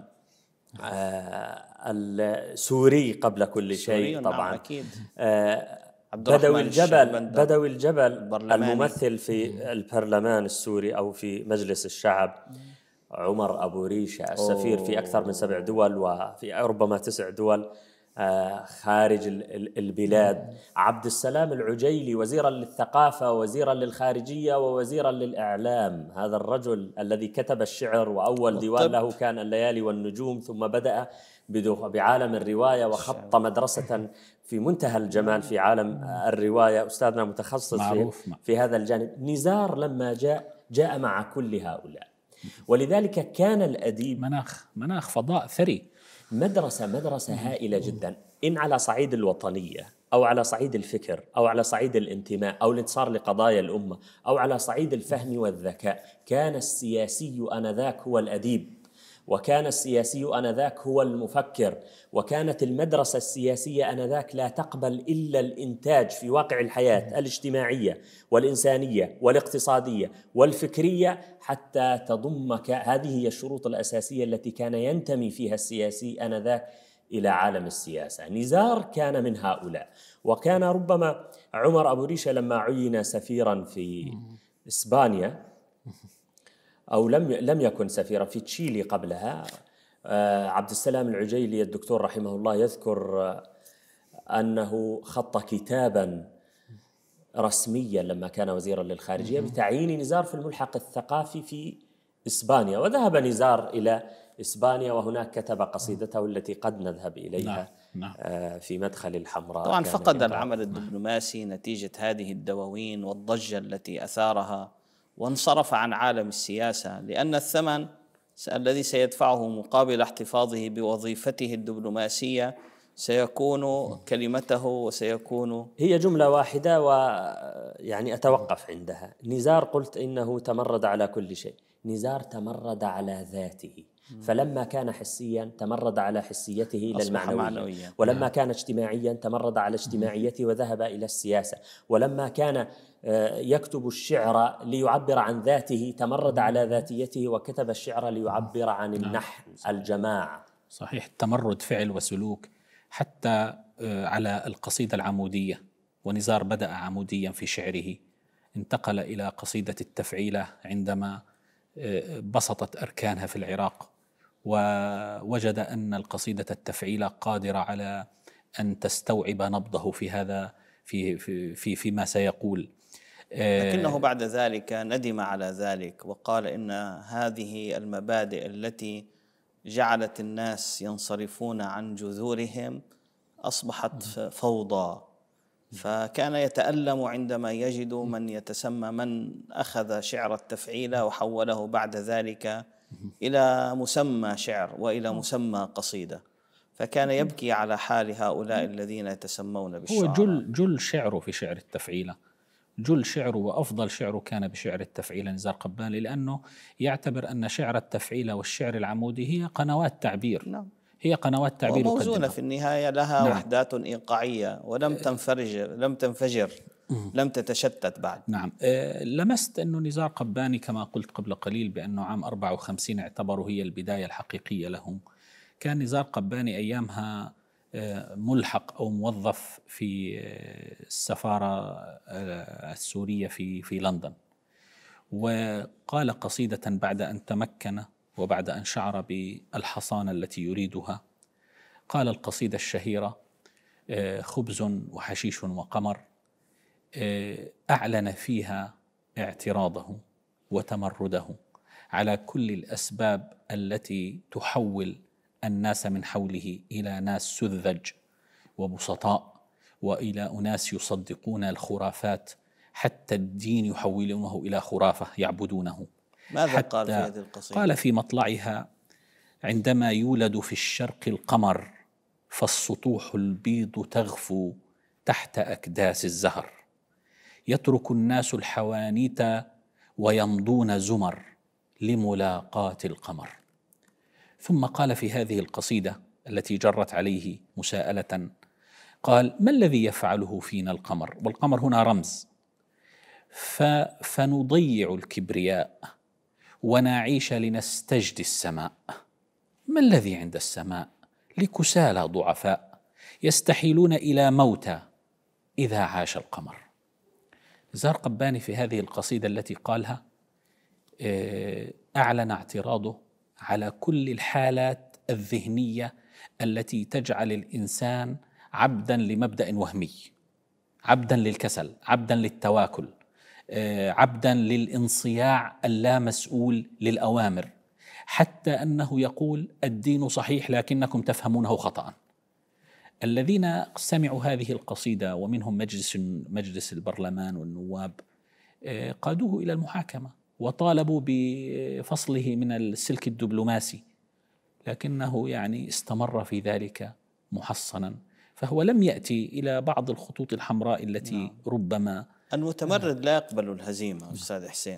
آه السوري قبل كل شيء طبعا. نعم أكيد. آه بدوي الجبل بدوي الجبل الممثل في البرلمان السوري أو في مجلس الشعب، عمر أبو ريشة السفير في أكثر من سبع دول وفي ربما تسع دول خارج البلاد، عبد السلام العجيلي وزيرا للثقافة ووزيرا للخارجية ووزيرا للإعلام، هذا الرجل الذي كتب الشعر وأول ديوان له كان الليالي والنجوم، ثم بدأ بعالم الرواية وخط مدرسة في منتهى الجمال في عالم الرواية، أستاذنا متخصص في, في هذا الجانب. نزار لما جاء جاء مع كل هؤلاء، ولذلك كان الأديب مناخ مناخ فضاء ثري، مدرسة مدرسة هائلة جدا، إن على صعيد الوطنية أو على صعيد الفكر أو على صعيد الانتماء أو الانتصار لقضايا الأمة أو على صعيد الفهم والذكاء. كان السياسي آنذاك هو الأديب، وكان السياسي آنذاك هو المفكر، وكانت المدرسة السياسية آنذاك لا تقبل إلا الإنتاج في واقع الحياة الاجتماعية والإنسانية والاقتصادية والفكرية حتى تضمك. هذه هي الشروط الأساسية التي كان ينتمي فيها السياسي آنذاك إلى عالم السياسة. نزار كان من هؤلاء. وكان ربما عمر أبو ريشة لما عين سفيرا في إسبانيا أو لم لم يكن سفيرا في تشيلي قبلها، عبد السلام العجيلي الدكتور رحمه الله يذكر أنه خط كتابا رسميا لما كان وزيرا للخارجية بتعيين نزار في الملحق الثقافي في إسبانيا، وذهب نزار إلى إسبانيا وهناك كتب قصيدته التي قد نذهب إليها نعم. في مدخل الحمراء. طبعا فقد العمل الدبلوماسي نتيجة هذه الدواوين والضجة التي أثارها، وانصرف عن عالم السياسة، لأن الثمن الذي سيدفعه مقابل احتفاظه بوظيفته الدبلوماسية سيكون كلمته وسيكون هي جملة واحدة، ويعني أتوقف عندها. نزار قلت إنه تمرد على كل شيء، نزار تمرد على ذاته، فلما كان حسيا تمرد على حسيته إلى المعنوية، ولما كان اجتماعيا تمرد على اجتماعيته وذهب إلى السياسة، ولما كان يكتب الشعر ليعبر عن ذاته تمرد على ذاتيته وكتب الشعر ليعبر عن النحن الجماعة. صحيح، التمرد فعل وسلوك حتى على القصيدة العمودية. ونزار بدأ عموديا في شعره، انتقل إلى قصيدة التفعيلة عندما بسطت أركانها في العراق، ووجد أن القصيدة التفعيلة قادرة على أن تستوعب نبضه في هذا في في في فيما سيقول. لكنه بعد ذلك ندم على ذلك وقال إن هذه المبادئ التي جعلت الناس ينصرفون عن جذورهم أصبحت فوضى، فكان يتألم عندما يجد من يتسمى من أخذ شعر التفعيلة وحوله بعد ذلك إلى مسمى شعر وإلى مسمى قصيدة، فكان يبكي على حال هؤلاء الذين يتسمون بالشعراء. هو جل جل شعره في شعر التفعيلة، جل شعره وأفضل شعره كان بشعر التفعيلة نزار قباني، لأنه يعتبر أن شعر التفعيلة والشعر العمودي هي قنوات تعبير. نعم. هي قنوات تعبير وموزونة في النهاية، لها نعم. وحدات إيقاعية ولم تنفرج لم تنفجر لم تتشتت بعد. نعم. أه لمست أنه نزار قباني كما قلت قبل قليل بأنه عام أربعة وخمسين اعتبروا هي البداية الحقيقية له. كان نزار قباني أيامها ملحق أو موظف في السفارة السورية في في لندن، وقال قصيدة بعد أن تمكن وبعد أن شعر بالحصانة التي يريدها. قال القصيدة الشهيرة: خبز وحشيش وقمر، أعلن فيها اعتراضه وتمرده على كل الأسباب التي تحول الناس من حوله إلى ناس سذج وبسطاء، وإلى أناس يصدقون الخرافات، حتى الدين يحولونه إلى خرافة يعبدونه. ماذا قال في هذه القصيدة؟ قال في مطلعها: عندما يولد في الشرق القمر، فالسطوح البيض تغفو تحت أكداس الزهر، يترك الناس الحوانيت ويمضون زمر لملاقاة القمر. ثم قال في هذه القصيدة التي جرت عليه مساءلة، قال: ما الذي يفعله فينا القمر؟ والقمر هنا رمز. فنضيع الكبرياء ونعيش لنستجدي السماء. ما الذي عند السماء؟ لكسالى ضعفاء يستحيلون إلى موتى إذا عاش القمر. نزار قباني في هذه القصيدة التي قالها أعلن اعتراضه على كل الحالات الذهنية التي تجعل الإنسان عبدا لمبدأ وهمي، عبدا للكسل، عبدا للتواكل، عبدا للانصياع اللامسؤول للأوامر، حتى أنه يقول: الدين صحيح لكنكم تفهمونه خطأ. الذين سمعوا هذه القصيدة ومنهم مجلس مجلس البرلمان والنواب قادوه إلى المحاكمة وطالبوا بفصله من السلك الدبلوماسي، لكنه يعني استمر في ذلك محصنا. فهو لم يأتي إلى بعض الخطوط الحمراء التي نعم. ربما المتمرد لا يقبل الهزيمة. أستاذ حسين،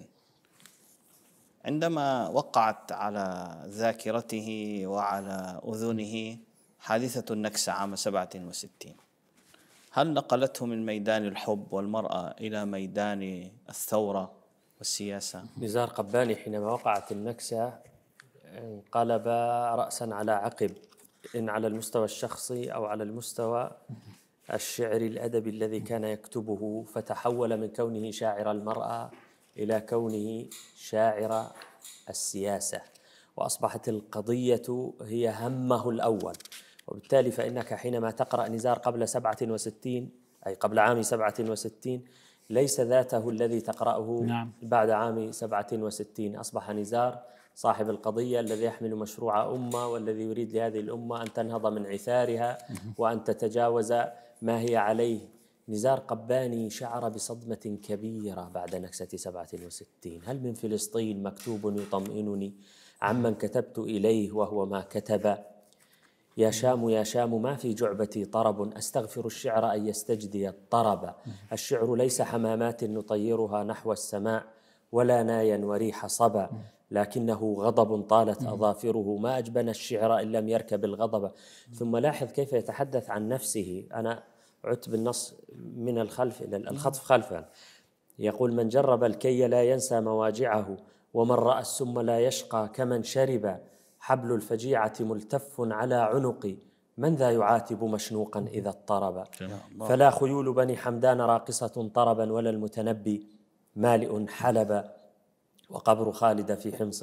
عندما وقعت على ذاكرته وعلى أذنه حادثة النكسة عام سبعة وستين، هل نقلته من ميدان الحب والمرأة إلى ميدان الثورة والسياسة؟ نزار قباني حينما وقعت النكسة انقلب رأسا على عقب، إن على المستوى الشخصي أو على المستوى الشعري الأدبي الذي كان يكتبه، فتحول من كونه شاعر المرأة إلى كونه شاعر السياسة، وأصبحت القضية هي همه الأول. وبالتالي فإنك حينما تقرأ نزار قبل سبعة وستين، أي قبل عام سبعة وستين، ليس ذاته الذي تقرأه نعم. بعد عام سبعة وستين. أصبح نزار صاحب القضية الذي يحمل مشروع أمة، والذي يريد لهذه الأمة أن تنهض من عثارها وأن تتجاوز ما هي عليه. نزار قباني شعر بصدمة كبيرة بعد نكسة سبعة وستين. هل من فلسطين مكتوب يطمئنني عمن كتبت إليه وهو ما كتب؟ يا شام يا شام ما في جعبتي طرب، أستغفر الشعر أن يستجدي الطرب. الشعر ليس حمامات نطيرها نحو السماء، ولا نايا وريح صبا، لكنه غضب طالت أظافره، ما أجبن الشعر إن لم يركب الغضب. ثم لاحظ كيف يتحدث عن نفسه. أنا عدت بالنص من الخلف إلى الخطف خلفا. يقول: من جرب الكي لا ينسى مواجعه، ومن رأى السم لا يشقى كمن شرب. حبل الفجيعة ملتف على عنقي، من ذا يعاتب مشنوقا إذا اضطرب. فلا خيول بني حمدان راقصة طربا، ولا المتنبي مالئ حلبا. وقبر خالد في حمص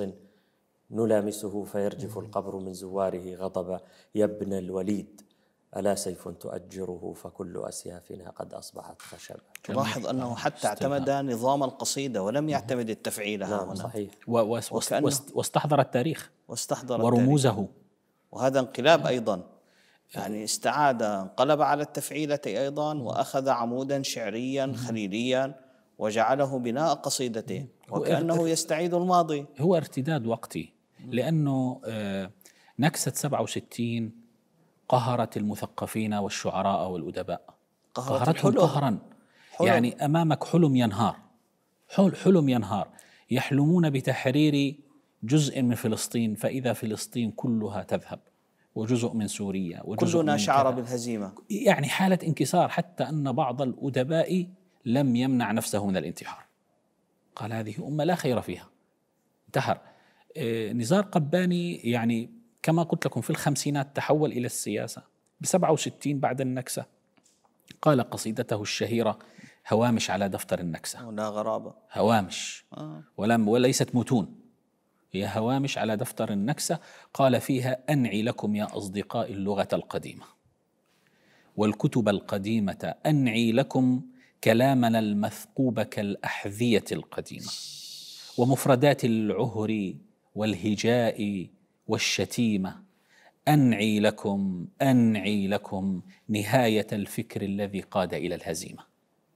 نلامسه، فيرجف القبر من زواره غضبا. يا ابن الوليد ألا سيف تؤجره، فكل أسيافنا قد أصبحت خشبا. تلاحظ أنه حتى اعتمد نظام القصيدة ولم يعتمد التفعيل. نعم صحيح. واستحضر التاريخ واستحضر ورموزه التاريخ. وهذا انقلاب أيضا. يعني استعاد، انقلب على التفعيلة أيضا، وأخذ عمودا شعريا خليليا وجعله بناء قصيدته، وكأنه يستعيد الماضي. هو ارتداد وقتي، لأنه نكسة سبعة وستين قهرت المثقفين والشعراء والأدباء، قهرتهم قهرا. يعني أمامك حلم ينهار، حلم ينهار، يحلمون بتحرير جزء من فلسطين، فإذا فلسطين كلها تذهب، وجزء من سوريا، وجزء كلنا من شعر كذا. بالهزيمة، يعني حالة انكسار، حتى أن بعض الأدباء لم يمنع نفسه من الانتحار، قال هذه أمة لا خير فيها، انتحر. نزار قباني يعني كما قلت لكم في الخمسينات تحول إلى السياسة، بسبعة وستين بعد النكسة قال قصيدته الشهيرة هوامش على دفتر النكسة. لا غرابة، هوامش آه. ولم وليست متون، هي هوامش على دفتر النكسة. قال فيها أنعي لكم يا أصدقاء اللغة القديمة والكتب القديمة، أنعي لكم كلامنا المثقوب كالأحذية القديمة، ومفردات العهر والهجاء والشتيمة، أنعي لكم أنعي لكم نهاية الفكر الذي قاد إلى الهزيمة.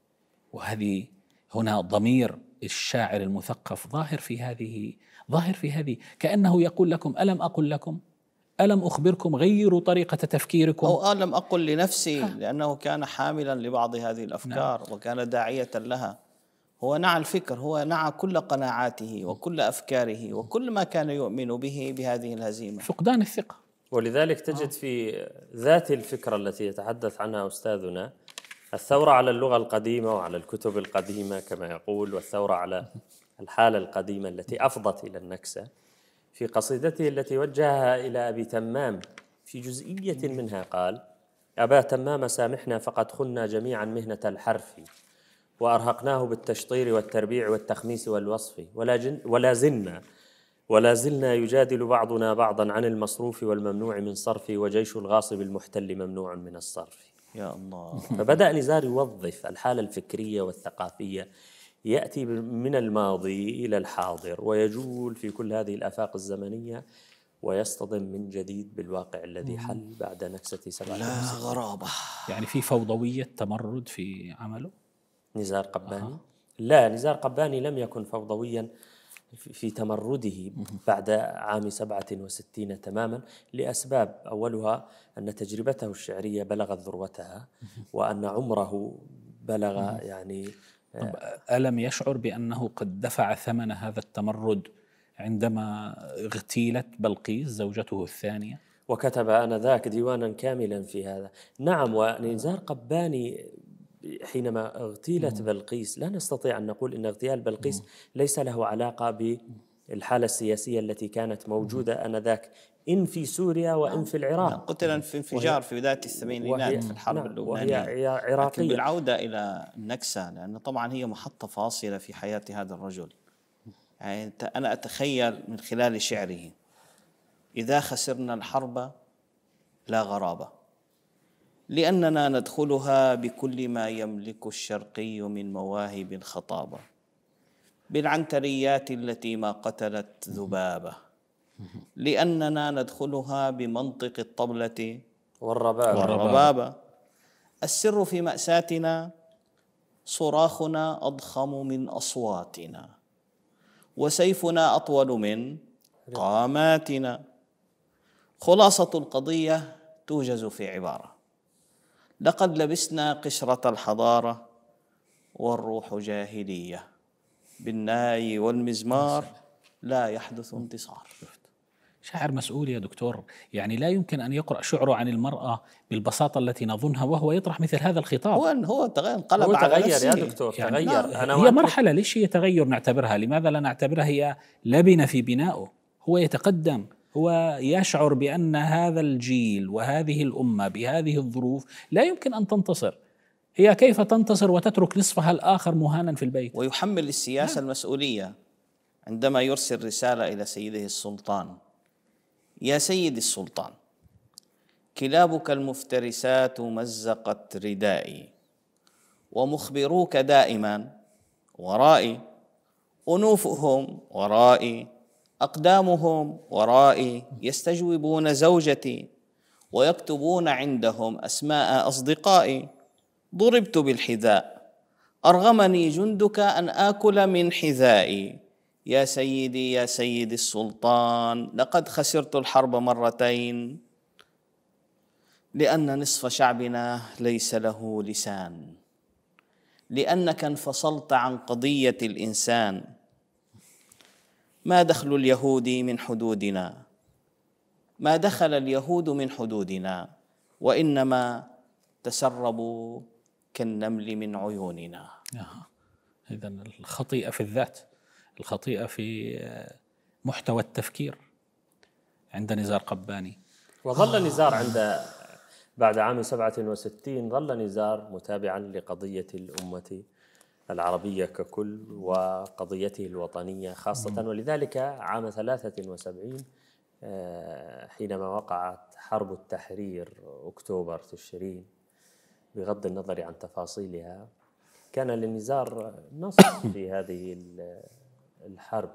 وهذه هنا ضمير الشاعر المثقف ظاهر في هذه ظاهر في هذه كأنه يقول لكم ألم أقل لكم، ألم أخبركم غيروا طريقة تفكيركم، أو ألم أقل لنفسي، لأنه كان حاملا لبعض هذه الأفكار. نعم. وكان داعية لها. هو نعى الفكر، هو نعى كل قناعاته وكل أفكاره وكل ما كان يؤمن به بهذه الهزيمة، فقدان الثقة. ولذلك تجد في ذات الفكرة التي يتحدث عنها أستاذنا الثورة على اللغة القديمة وعلى الكتب القديمة كما يقول، والثورة على الحالة القديمة التي أفضت إلى النكسة. في قصيدته التي وجهها إلى أبي تمام في جزئية منها قال: أبا تمام سامحنا فقد خنا جميعا مهنة الحرف، وأرهقناه بالتشطير والتربيع والتخميس والوصف، ولا, جن ولا زلنا ولا زلنا يجادل بعضنا بعضا عن المصروف والممنوع من صرف، وجيش الغاصب المحتل ممنوع من الصرف. يا الله. فبدأ نزار يوظف الحالة الفكرية والثقافية، يأتي من الماضي إلى الحاضر ويجول في كل هذه الآفاق الزمنية، ويصطدم من جديد بالواقع الذي حل بعد نكسة سبعة وستين. لا غرابة. يعني في فوضوية تمرد في عمله نزار قباني. آه. لا، نزار قباني لم يكن فوضويا في تمرده بعد عام سبعة وستين تماما، لأسباب. أولها أن تجربته الشعرية بلغت ذروتها، وأن عمره بلغ يعني. طب ألم يشعر بأنه قد دفع ثمن هذا التمرد عندما اغتيلت بلقيس زوجته الثانية؟ وكتب آنذاك ديوانا كاملا في هذا. نعم. ونزار قباني حينما اغتيلت بلقيس لا نستطيع أن نقول إن اغتيال بلقيس ليس له علاقة بالحالة السياسية التي كانت موجودة آنذاك، إن في سوريا وإن في العراق. قتل في انفجار في بداية الثمانينات في الحرب اللبنانية، وهي عراقية. لكن بالعودة إلى النكسة، لأن طبعا هي محطة فاصلة في حياة هذا الرجل. يعني أنا أتخيل من خلال شعره: إذا خسرنا الحرب لا غرابة، لأننا ندخلها بكل ما يملك الشرقي من مواهب خطابة، بالعنتريات التي ما قتلت ذبابة، لأننا ندخلها بمنطق الطبلة والربابة, والربابة. السر في مأساتنا صراخنا أضخم من أصواتنا، وسيفنا أطول من قاماتنا. خلاصة القضية توجز في عبارة: لقد لبسنا قشرة الحضارة والروح جاهلية، بالناي والمزمار لا يحدث انتصار. شاعر مسؤول يا دكتور، يعني لا يمكن أن يقرأ شعره عن المرأة بالبساطة التي نظنها وهو يطرح مثل هذا الخطاب. هو هو تغير، انقلب هو على تغير نفسه يا دكتور. يعني تغير. أنا هي مرحلة، ليش هي تغير نعتبرها؟ لماذا لا نعتبرها هي لبنة في بنائه؟ هو يتقدم، هو يشعر بأن هذا الجيل وهذه الأمة بهذه الظروف لا يمكن أن تنتصر. هي كيف تنتصر وتترك نصفها الآخر مهانا في البيت؟ ويحمل السياسة المسؤولية عندما يرسل رسالة إلى سيده السلطان: يا سيدي السلطان، كلابك المفترسات مزقت ردائي، ومخبروك دائما ورائي، أنوفهم ورائي، أقدامهم ورائي، يستجوبون زوجتي، ويكتبون عندهم أسماء أصدقائي. ضربت بالحذاء، أرغمني جندك أن آكل من حذائي. يا سيدي يا سيدي السلطان، لقد خسرت الحرب مرتين لأن نصف شعبنا ليس له لسان، لأنك انفصلت عن قضية الإنسان. ما دخل اليهود من حدودنا؟ ما دخل اليهود من حدودنا، وإنما تسربوا كالنمل من عيوننا. إذن الخطيئة في الذات، الخطيئة في محتوى التفكير عند نزار قباني. وظل نزار عند بعد عام سبعة وستين ظل نزار متابعا لقضية الأمة العربية ككل وقضيته الوطنية خاصة، ولذلك عام ثلاثة وسبعين حينما وقعت حرب التحرير أكتوبر تشرين، بغض النظر عن تفاصيلها، كان للنزار نص في هذه الحرب،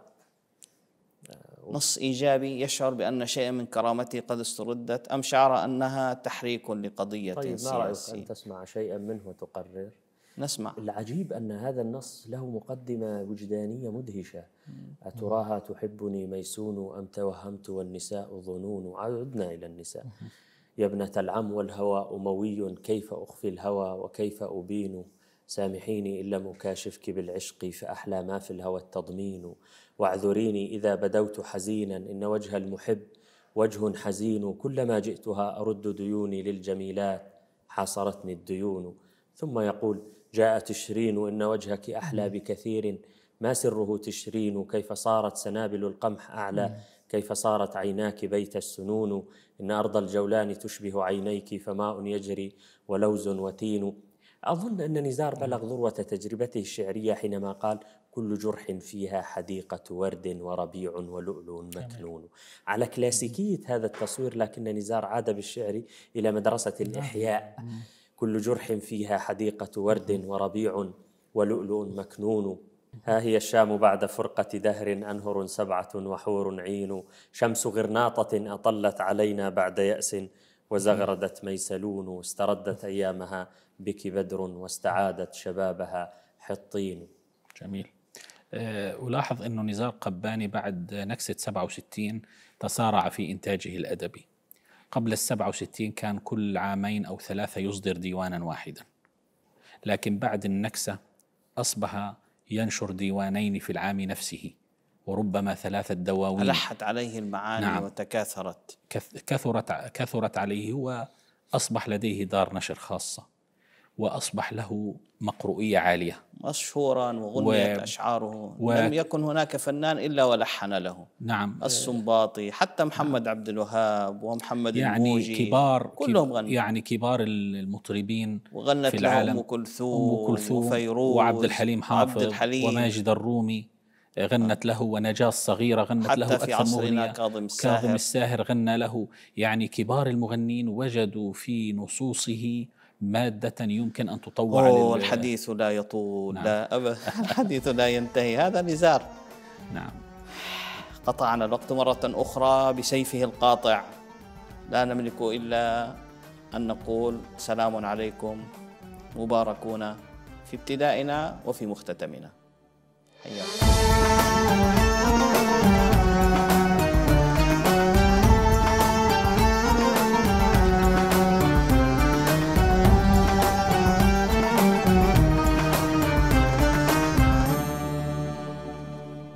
نص إيجابي يشعر بأن شيئا من كرامته قد استردت، أم شعر أنها تحريك لقضية طيب سياسية؟ ما رأيك أن تسمع شيئا منه وتقرر؟ نسمع. العجيب أن هذا النص له مقدمة وجدانية مدهشة. أتراها تحبني ميسون أم توهمت والنساء ظنون؟ عدنا إلى النساء. يا ابنة العم والهوى أموي، كيف أخفي الهوى وكيف أبين؟ سامحيني إن لم أكاشفك بالعشق، فأحلى ما في الهوى التضمين. واعذريني إذا بدوت حزينا، إن وجه المحب وجه حزين. كلما جئتها أرد ديوني للجميلات، حاصرتني الديون. ثم يقول جاء تشرين، إن وجهك أحلى بكثير. ما سره تشرين؟ كيف صارت سنابل القمح أعلى، كيف صارت عيناك بيت السنون. إن أرض الجولان تشبه عينيك، فماء يجري ولوز وتين. أظن أن نزار بلغ ذروة تجربته الشعرية حينما قال كل جرح فيها حديقة ورد وربيع ولؤلؤ مكنون. على كلاسيكية هذا التصوير، لكن نزار عاد بالشعر إلى مدرسة الإحياء. كل جرح فيها حديقة ورد وربيع ولؤلؤ مكنون. ها هي الشام بعد فرقة دهر، أنهر سبعة وحور عين. شمس غرناطة أطلت علينا بعد يأس، وزغردت ميسلون. استردت أيامها بك بدر، واستعادت شبابها حطين. جميل. ألاحظ أن نزار قباني بعد نكسة سبعة وستين تسارع في إنتاجه الأدبي. قبل السبعة وستين كان كل عامين أو ثلاثة يصدر ديوانا واحدا، لكن بعد النكسة أصبح ينشر ديوانين في العام نفسه، وربما ثلاثة دواوين. ألحت عليه المعاني. نعم. وتكاثرت كثرت كثرت عليه، وأصبح لديه دار نشر خاصة، وأصبح له مقروئية عالية، مشهورا وغنيت و... أشعاره و... لم يكن هناك فنان إلا ولحن له. نعم. السنباطي، حتى محمد نعم. عبد الوهاب ومحمد يعني الموجي، كبار كلهم غنوا. يعني كبار المطربين وغنت في العالم. أم كلثوم, أم كلثوم وفيروز وعبد الحليم حافظ الحليم وماجد الرومي غنت له، ونجاة الصغيرة غنت حتى له في أكثر عصرنا كاظم الساهر. كاظم الساهر غنى له. يعني كبار المغنين وجدوا في نصوصه مادة يمكن أن تطوع. أوه لل... الحديث لا يطول. نعم. لا أبدا. الحديث لا ينتهي. هذا نزار. نعم. قطعنا الوقت مرة أخرى بسيفه القاطع. لا نملك إلا أن نقول سلام عليكم، مباركون في ابتدائنا وفي مختتمنا. حياكم.